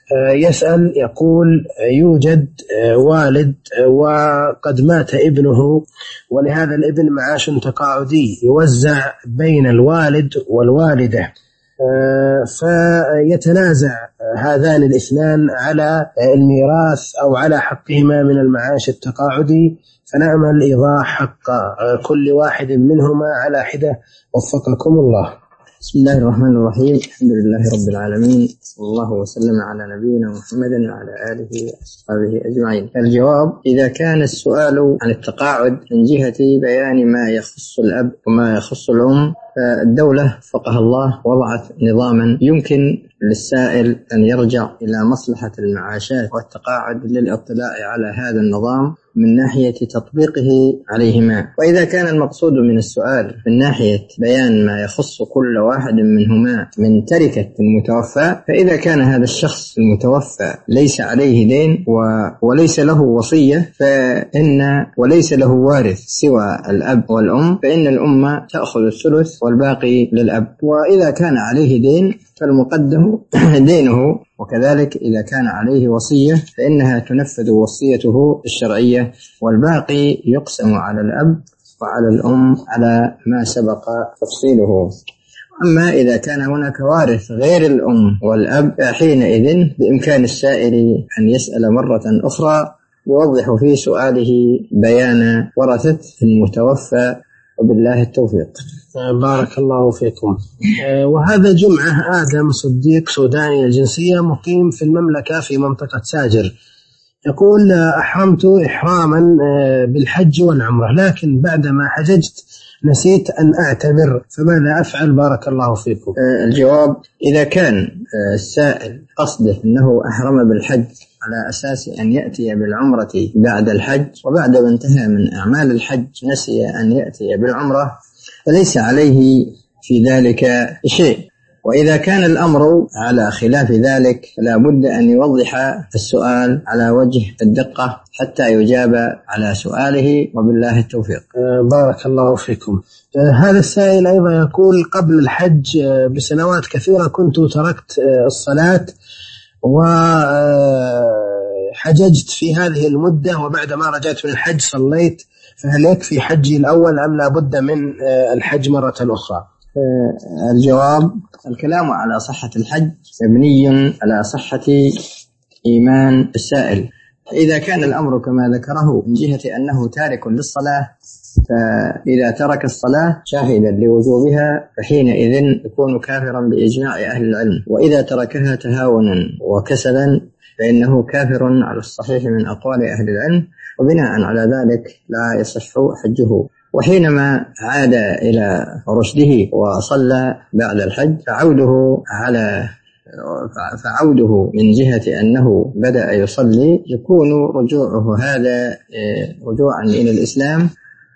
يسأل يقول: يوجد والد وقد مات ابنه، ولهذا الابن معاش تقاعدي يوزع بين الوالد والوالدة، فيتنازع هذان الاثنان على الميراث أو على حقهما من المعاش التقاعدي، فنعمل إيضاح حق كل واحد منهما على حدة، وفقكم الله. بسم الله الرحمن الرحيم. الحمد لله رب العالمين، صلى الله وسلم على نبينا محمد وعلى آله وأصحابه أجمعين. الجواب: إذا كان السؤال عن التقاعد من جهة بيان ما يخص الأب وما يخص الأم، فالدولة فقها الله وضعت نظاما يمكن للسائل أن يرجع إلى مصلحة المعاشات والتقاعد للاطلاع على هذا النظام من ناحية تطبيقه عليهما. وإذا كان المقصود من السؤال من ناحية بيان ما يخص كل واحد منهما من تركة المتوفى، فإذا كان هذا الشخص المتوفى ليس عليه دين وليس له وصية وليس له وارث سوى الأب والأم، فإن الأم تأخذ الثلث والباقي للأب. وإذا كان عليه دين فالمقدم دينه، وكذلك إذا كان عليه وصية فإنها تنفذ وصيته الشرعية، والباقي يقسم على الأب وعلى الأم على ما سبق تفصيله. أما إذا كان هناك وارث غير الأم والأب، حينئذ بإمكان السائل أن يسأل مرة أخرى يوضح في سؤاله بيان ورثة المتوفى، وبالله التوفيق. بارك الله فيكم. وهذا جمعة آدم صديق سوداني الجنسية، مقيم في المملكة في منطقة ساجر، يقول: أحرمت إحراما بالحج والعمرة، لكن بعدما حججت نسيت أن أعتمر، فماذا أفعل؟ بارك الله فيكم. الجواب: إذا كان السائل قصده أنه أحرم بالحج على أساس أن يأتي بالعمرة بعد الحج، وبعد ما انتهى من أعمال الحج نسي أن يأتي بالعمرة، فليس عليه في ذلك شيء. وإذا كان الأمر على خلاف ذلك فلا بد أن يوضح السؤال على وجه الدقة حتى يجاب على سؤاله، وبالله التوفيق. بارك الله فيكم. هذا السائل أيضا يقول: قبل الحج بسنوات كثيرة كنت تركت الصلاة وحججت في هذه المدة، وبعد ما رجعت من الحج صليت، فهل يكفي حجي الأول أم لا بد من الحج مرة أخرى؟ الجواب: الكلام على صحة الحج مبني على صحة إيمان السائل. فإذا كان الأمر كما ذكره من جهة أنه تارك للصلاة، فإذا ترك الصلاة شاهدا لوجوبها فحينئذ يكون كافرا بإجماع أهل العلم، وإذا تركها تهاونا وكسلا فإنه كافر على الصحيح من أقوال أهل العلم، وبناء على ذلك لا يصح حجه. وحينما عاد إلى رشده وصلى بعد الحج فعوده من جهة أنه بدأ يصلي يكون رجوعه هذا رجوعا إلى الإسلام،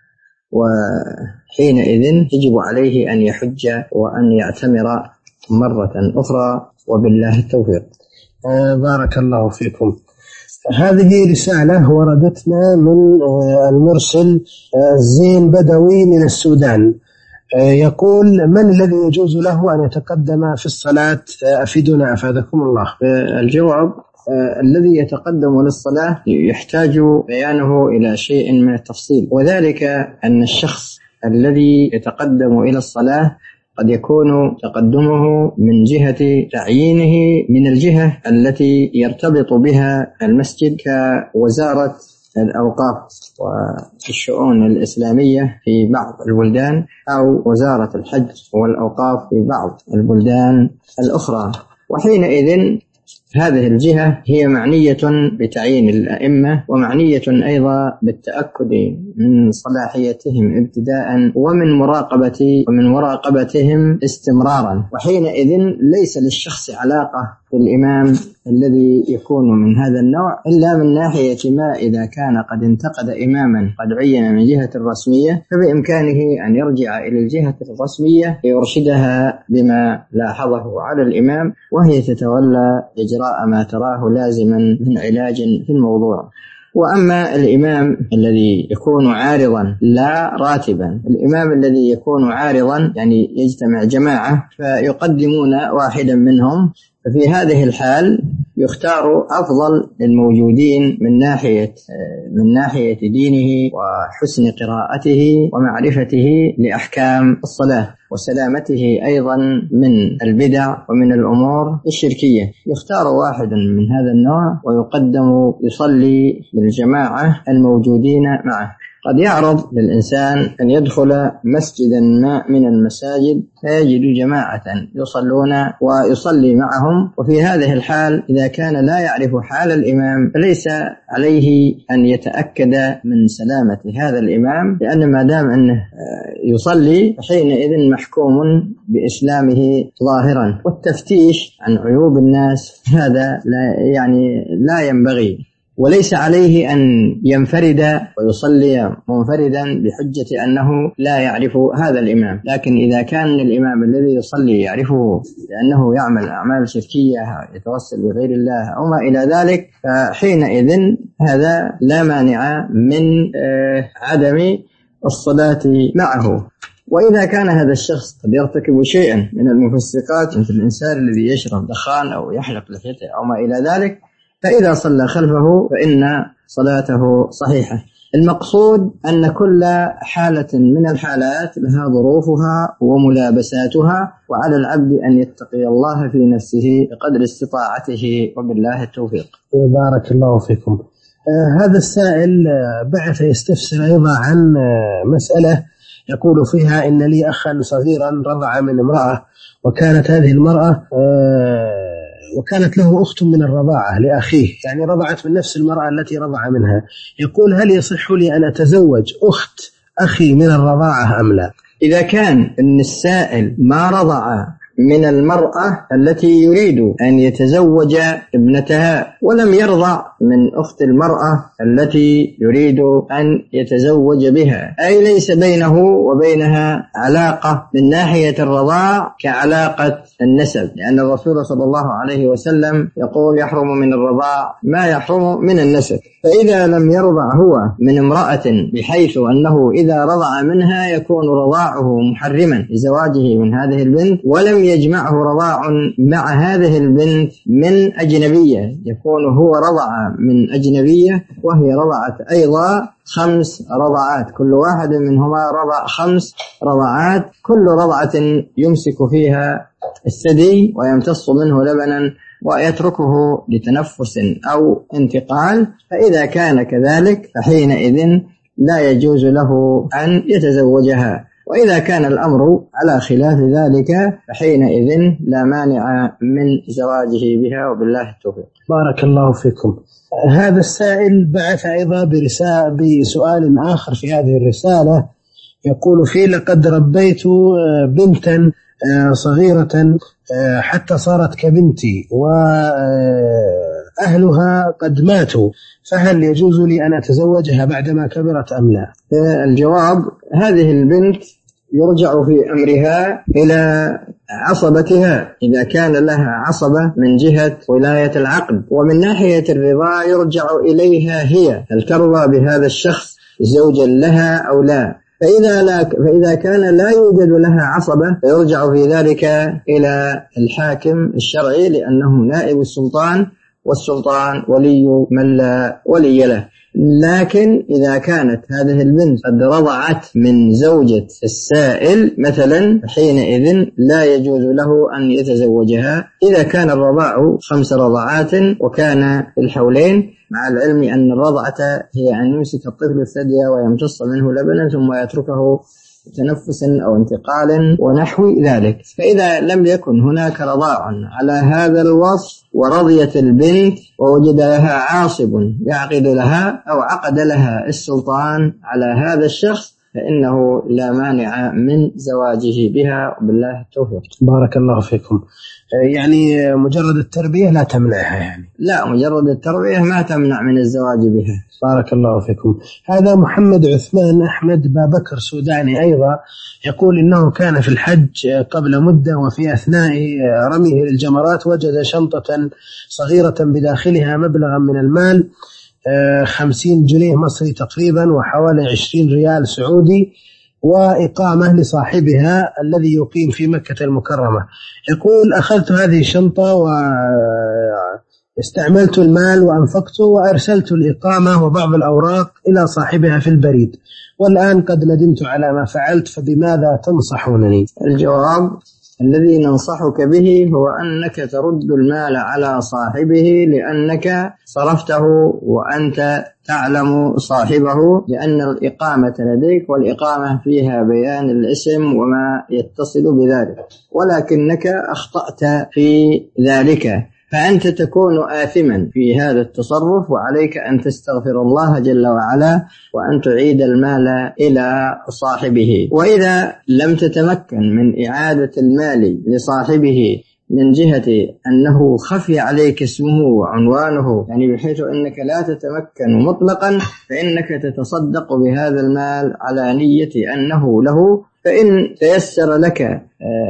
وحينئذ يجب عليه أن يحج وأن يعتمر مرة أخرى، وبالله التوفيق. بارك الله فيكم. هذه رسالة وردتنا من المرسل زين بدوي من السودان، يقول: من الذي يجوز له أن يتقدم في الصلاة؟ أفيدنا أفادكم الله. الجواب: الذي يتقدم للصلاة يحتاج بيانه إلى شيء من التفصيل، وذلك أن الشخص الذي يتقدم إلى الصلاة قد يكون تقدمه من جهة تعيينه من الجهة التي يرتبط بها المسجد كوزارة الأوقاف والشؤون الإسلامية في بعض البلدان، أو وزارة الحج والأوقاف في بعض البلدان الأخرى. وحينئذ هذه الجهة هي معنية بتعيين الأئمة، ومعنية أيضا بالتأكد من صلاحيتهم ابتداء ومن مراقبتهم استمرارا. وحينئذ ليس للشخص علاقة بالإمام الذي يكون من هذا النوع إلا من ناحية ما إذا كان قد انتقد إماما قد عين من جهة الرسمية، فبإمكانه أن يرجع إلى الجهة الرسمية ليرشدها بما لاحظه على الإمام، وهي تتولى إجراء ما تراه لازما من علاج في الموضوع. وأما الإمام الذي يكون عارضا لا راتبا، الإمام الذي يكون عارضا يعني يجتمع جماعة فيقدمون واحدا منهم، ففي هذه الحال يختار أفضل الموجودين من ناحية دينه وحسن قراءته ومعرفته لأحكام الصلاة وسلامته أيضا من البدع ومن الأمور الشركية. يختار واحدا من هذا النوع ويقدم يصلي للجماعة الموجودين معه. قد يعرض للإنسان أن يدخل مسجدا ما من المساجد فيجد جماعة يصلون ويصلي معهم، وفي هذه الحال إذا كان لا يعرف حال الإمام فليس عليه أن يتأكد من سلامة هذا الإمام، لأن ما دام أنه يصلي حينئذ محكوم بإسلامه ظاهرا. والتفتيش عن عيوب الناس هذا لا ينبغي، وليس عليه أن ينفرد ويصلي منفردا بحجة أنه لا يعرف هذا الإمام. لكن إذا كان الإمام الذي يصلي يعرفه لأنه يعمل أعمال شركية يتوسل بغير الله أو ما إلى ذلك، فحينئذ هذا لا مانع من عدم الصلاة معه. وإذا كان هذا الشخص قد يرتكب شيئا من المفسقات مثل الإنسان الذي يشرب دخان أو يحلق لحيته أو ما إلى ذلك، فإذا صلى خلفه فإن صلاته صحيحة. المقصود أن كل حالة من الحالات لها ظروفها وملابساتها، وعلى العبد أن يتقي الله في نفسه بقدر استطاعته، وبالله التوفيق. بارك الله فيكم. هذا السائل بعث يستفسر أيضا عن مسألة يقول فيها إن لي أخا صغيرا رضع من امرأة، وكانت هذه المرأة وكانت له أخت من الرضاعة لأخيه، يعني رضعت من نفس المرأة التي رضع منها. يقول هل يصح لي أن أتزوج أخت أخي من الرضاعة أم لا؟ إذا كان إن السائل ما رضع من المرأة التي يريد أن يتزوج ابنتها ولم يرضع من أخت المرأة التي يريد أن يتزوج بها، أي ليس بينه وبينها علاقة من ناحية الرضاع كعلاقة النسب، لأن الرسول صلى الله عليه وسلم يقول يحرم من الرضاع ما يحرم من النسب. فإذا لم يرضع هو من امرأة بحيث أنه إذا رضع منها يكون رضاعه محرما لزواجه من هذه البنت، ولم يجمعه رضاع مع هذه البنت من أجنبية، يكون هو رضع من أجنبية وهي رضعت أيضا 5 رضعات، كل واحد منهما رضع 5 رضعات، كل رضعة يمسك فيها الثدي ويمتص منه لبنا ويتركه لتنفس أو انتقال. فإذا كان كذلك فحينئذ لا يجوز له أن يتزوجها. وإذا كان الأمر على خلاف ذلك فحينئذ لا مانع من زواجه بها، وبالله التوفيق. بارك الله فيكم. هذا السائل بعث أيضا بسؤال آخر في هذه الرسالة، يقول فيه لقد ربيت بنتا صغيرة حتى صارت كبنتي وأهلها قد ماتوا، فهل يجوز لي أن أتزوجها بعدما كبرت أم لا؟ الجواب هذه البنت يرجع في أمرها إلى عصبتها إذا كان لها عصبة من جهة ولاية العقد، ومن ناحية الرضا يرجع إليها هي، هل ترضى بهذا الشخص زوجا لها أو لا. فإذا كان لا يوجد لها عصبة فيرجع في ذلك إلى الحاكم الشرعي، لأنه نائب السلطان، والسلطان ولي من لا ولي له. لكن إذا كانت هذه البنت قد رضعت من زوجة السائل مثلا حينئذ لا يجوز له أن يتزوجها إذا كان الرضاع 5 رضعات وكان في الحولين، مع العلم أن الرضعة هي أن يمسك الطفل الثدي ويمتص منه لبنا ثم يتركه تنفس أو انتقال ونحو ذلك. فإذا لم يكن هناك رضاع على هذا الوصف ورضيت البنت ووجد لها عاصب يعقد لها أو عقد لها السلطان على هذا الشخص فإنه لا مانع من زواجه بها، وبالله التوفيق. بارك الله فيكم. يعني مجرد التربية لا تمنعها؟ يعني لا، مجرد التربية ما تمنع من الزواج بها. بارك الله فيكم. هذا محمد عثمان أحمد بابكر سوداني أيضا، يقول إنه كان في الحج قبل مدة، وفي أثناء رميه للجمرات وجد شنطة صغيرة بداخلها مبلغا من المال 50 جنيه مصري تقريبا وحوالي 20 ريال سعودي، وإقامة لصاحبها الذي يقيم في مكة المكرمة. يقول أخذت هذه الشنطة استعملت المال وأنفقته وأرسلت الإقامة وبعض الأوراق إلى صاحبها في البريد، والآن قد ندمت على ما فعلت، فبماذا تنصحونني؟ الجواب: الذي ننصحك به هو أنك ترد المال على صاحبه، لأنك صرفته وأنت تعلم صاحبه، لأن الإقامة لديك، والإقامة فيها بيان الاسم وما يتصل بذلك، ولكنك أخطأت في ذلك، فأنت تكون آثما في هذا التصرف، وعليك أن تستغفر الله جل وعلا وأن تعيد المال إلى صاحبه. وإذا لم تتمكن من إعادة المال لصاحبه من جهة أنه خفي عليك اسمه وعنوانه، يعني بحيث أنك لا تتمكن مطلقا، فإنك تتصدق بهذا المال على نية أنه له، فإن تيسر لك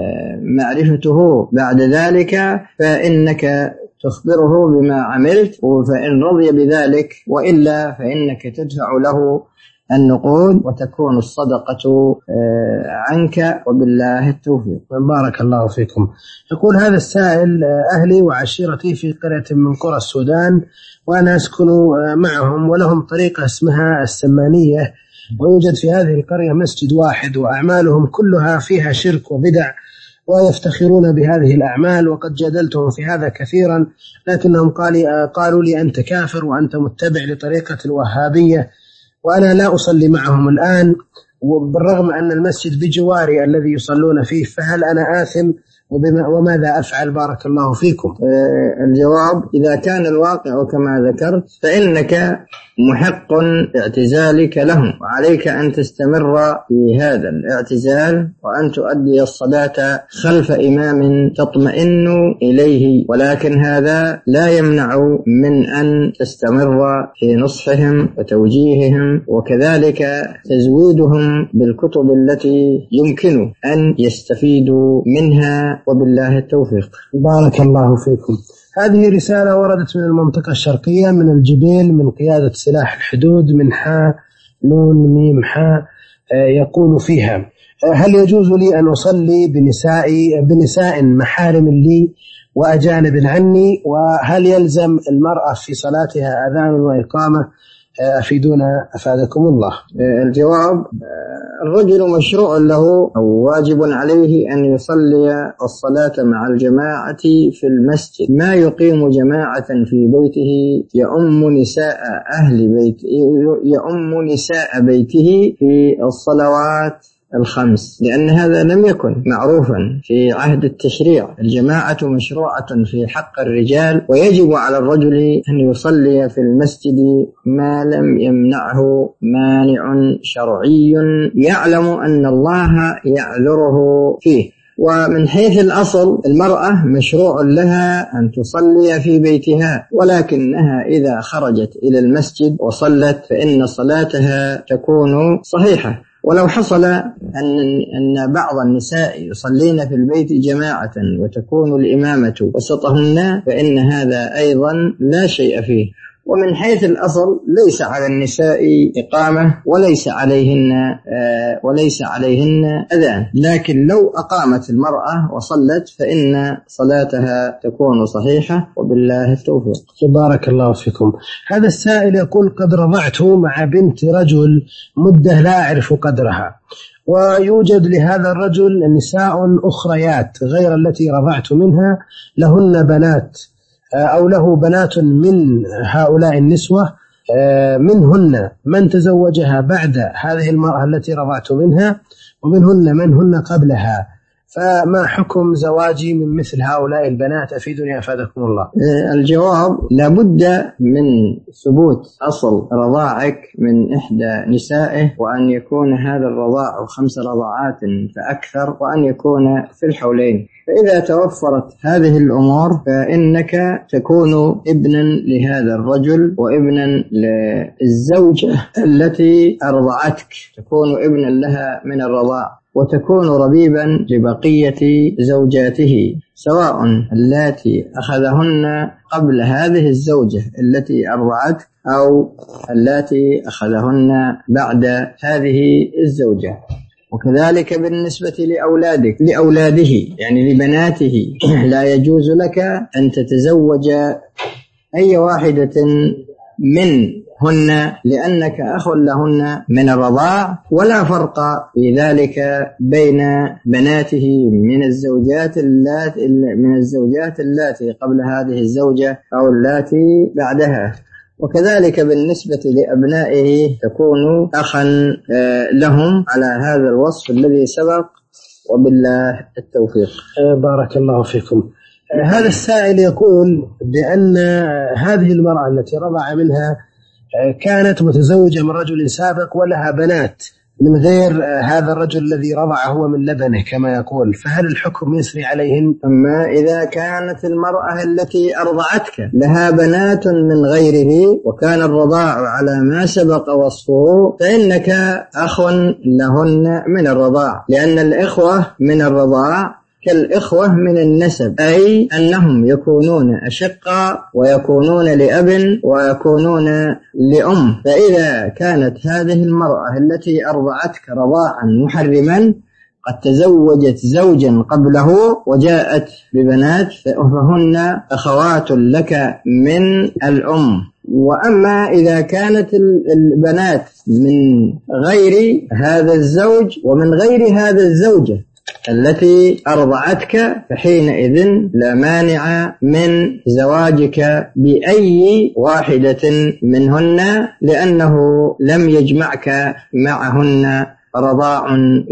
معرفته بعد ذلك فإنك تخبره بما عملت، فإن رضي بذلك، وإلا فإنك تدفع له النقود وتكون الصدقة عنك، وبالله التوفيق. بارك الله فيكم. يقول هذا السائل: أهلي وعشيرتي في قرية من قرى السودان، وأنا أسكن معهم، ولهم طريقة اسمها السمانية، ويوجد في هذه القرية مسجد واحد، وأعمالهم كلها فيها شرك وبدع، ويفتخرون بهذه الأعمال، وقد جادلتهم في هذا كثيرا، لكنهم قالوا لي أنت كافر وأنت متبع لطريقة الوهابية، وأنا لا أصلي معهم الآن، وبالرغم أن المسجد بجواري الذي يصلون فيه، فهل أنا آثم وماذا أفعل؟ بارك الله فيكم. الجواب: إذا كان الواقع كما ذكرت فإنك محق اعتزالك لهم، وعليك أن تستمر في هذا الاعتزال، وأن تؤدي الصلاة خلف إمام تطمئن إليه، ولكن هذا لا يمنع من أن تستمر في نصحهم وتوجيههم، وكذلك تزويدهم بالكتب التي يمكن أن يستفيدوا منها، وبالله التوفيق. بارك الله فيكم. هذه رسالة وردت من المنطقة الشرقية، من الجبيل، من قيادة سلاح الحدود، من حاء نون ميم حاء، يقول فيها: هل يجوز لي أن أصلي بنساء محارم لي وأجانب عني؟ وهل يلزم المرأة في صلاتها أذان وإقامة؟ أفيدونا أفادكم الله. الجواب: الرجل مشروع له أو واجب عليه أن يصلي الصلاة مع الجماعة في المسجد، ما يقيم جماعة في بيته يؤم نساء بيته في الصلوات الخمس، لأن هذا لم يكن معروفا في عهد التشريع. الجماعة مشروعة في حق الرجال، ويجب على الرجل أن يصلي في المسجد ما لم يمنعه مانع شرعي يعلم أن الله يعذره فيه. ومن حيث الأصل المرأة مشروع لها أن تصلي في بيتها، ولكنها إذا خرجت إلى المسجد وصلت فإن صلاتها تكون صحيحة. ولو حصل أن بعض النساء يصلين في البيت جماعة وتكون الإمامة وسطهن، فإن هذا أيضا لا شيء فيه. ومن حيث الأصل ليس على النساء إقامة وليس عليهن أذان، لكن لو أقامت المرأة وصلت فإن صلاتها تكون صحيحة، وبالله التوفيق. بارك الله فيكم. هذا السائل يقول: قد رضعت مع بنت رجل مدة لا أعرف قدرها، ويوجد لهذا الرجل نساء أخريات غير التي رضعت منها، لهن بنات أو له بنات من هؤلاء النسوة، منهن من تزوجها بعد هذه المرأة التي رضعت منها، ومنهن من هن قبلها، فما حكم زواجي من مثل هؤلاء البنات؟ أفيدني أفادكم الله. الجواب: لابد من ثبوت أصل رضاعك من إحدى نسائه، وأن يكون هذا الرضاع 5 رضاعات فأكثر، وأن يكون في الحولين. فإذا توفرت هذه الأمور فإنك تكون ابنا لهذا الرجل وابنا للزوجة التي أرضعتك، تكون ابنا لها من الرضاع، وتكون ربيبا لبقية زوجاته، سواء اللاتي أخذهن قبل هذه الزوجة التي أرضعتك أو اللاتي أخذهن بعد هذه الزوجة. وكذلك بالنسبة لأولاده يعني لبناته، لا يجوز لك أن تتزوج أي واحدة منهن لأنك أخ لهن من الرضاع، ولا فرق في ذلك بين بناته من الزوجات اللاتي قبل هذه الزوجة أو اللاتي بعدها. وكذلك بالنسبة لأبنائه تكون أخا لهم على هذا الوصف الذي سبق، وبالله التوفيق. بارك الله فيكم. هذا السائل يقول بأن هذه المرأة التي رضع منها كانت متزوجة من رجل سابق ولها بنات من غير هذا الرجل الذي رضع هو من لبنه كما يقول، فهل الحكم يسري عليهن؟ أما إذا كانت المرأة التي أرضعتك لها بنات من غيره وكان الرضاع على ما سبق وصفه فإنك أخ لهن من الرضاع، لأن الإخوة من الرضاع كالإخوة من النسب، أي أنهم يكونون أشقاء ويكونون لأب ويكونون لأم. فإذا كانت هذه المرأة التي أرضعتك رضاعا محرما قد تزوجت زوجا قبله وجاءت ببنات فهن أخوات لك من الأم. وأما إذا كانت البنات من غير هذا الزوج ومن غير هذا الزوجة التي أرضعتك فحينئذ لا مانع من زواجك بأي واحدة منهن، لأنه لم يجمعك معهن رضاع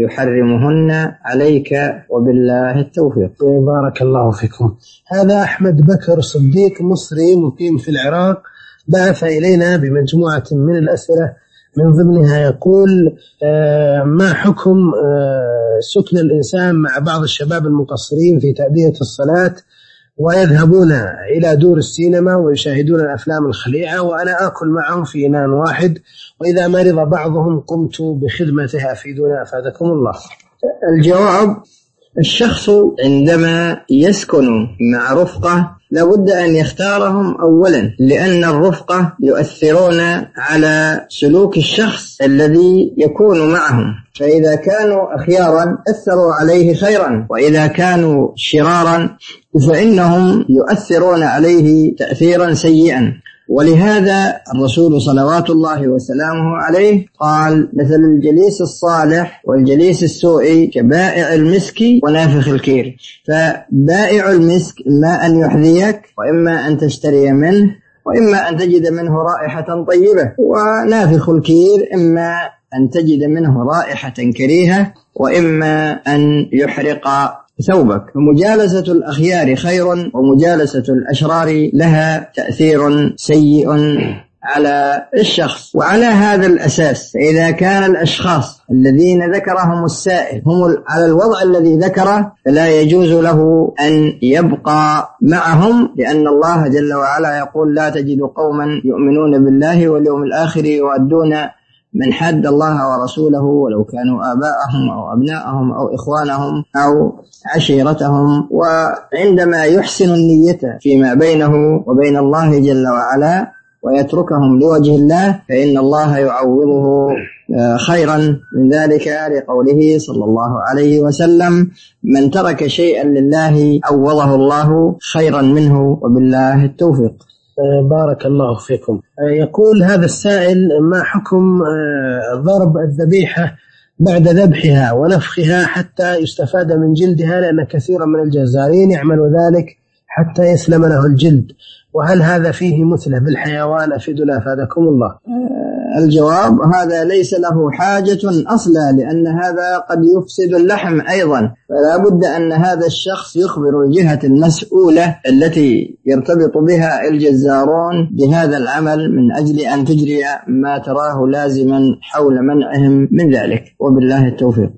يحرمهن عليك، وبالله التوفيق. بارك الله فيكم. هذا أحمد بكر صديق مصري مقيم في العراق بعث إلينا بمجموعة من الأسئلة، من ضمنها يقول ما حكم سكن الإنسان مع بعض الشباب المقصرين في تأدية الصلاة ويذهبون إلى دور السينما ويشاهدون الأفلام الخليعة وأنا آكل معهم في إناء واحد، وإذا مرض بعضهم قمت بخدمته أفيدونا أفادكم الله. الجواب: الشخص عندما يسكن مع رفقة لابد أن يختارهم أولا، لأن الرفقة يؤثرون على سلوك الشخص الذي يكون معهم، فإذا كانوا أخيارا أثروا عليه خيرا، وإذا كانوا شرارا فإنهم يؤثرون عليه تأثيرا سيئا. ولهذا الرسول صلوات الله وسلامه عليه قال: مثل الجليس الصالح والجليس السوء كبائع المسك ونافخ الكير. فبائع المسك إما أن يحذيك وإما أن تشتري منه وإما أن تجد منه رائحة طيبة، ونافخ الكير إما أن تجد منه رائحة كريهة وإما أن يحرق ثوبك. فمجالسة الأخيار خير ومجالسة الأشرار لها تأثير سيء على الشخص. وعلى هذا الأساس إذا كان الأشخاص الذين ذكرهم السائل هم على الوضع الذي ذكره فلا يجوز له أن يبقى معهم، لأن الله جل وعلا يقول: لا تجد قوما يؤمنون بالله واليوم الآخر يؤدون من حد الله ورسوله ولو كانوا آباءهم أو أبناءهم أو إخوانهم أو عشيرتهم. وعندما يحسن النية فيما بينه وبين الله جل وعلا ويتركهم لوجه الله فإن الله يعوضه خيرا من ذلك، لقوله صلى الله عليه وسلم: من ترك شيئا لله عوضه الله خيرا منه، وبالله التوفيق. بارك الله فيكم. يقول هذا السائل: ما حكم ضرب الذبيحة بعد ذبحها ونفخها حتى يستفاد من جلدها، لأن كثيرا من الجزارين يعمل ذلك حتى يسلم له الجلد، وهل هذا فيه مثله بالحيوان؟ أفيدنا أفادكم الله. الجواب: هذا ليس له حاجة أصلا، لأن هذا قد يفسد اللحم أيضا، فلا بد أن هذا الشخص يخبر الجهة المسؤولة التي يرتبط بها الجزارون بهذا العمل من أجل أن تجري ما تراه لازما حول منعهم من ذلك، وبالله التوفيق.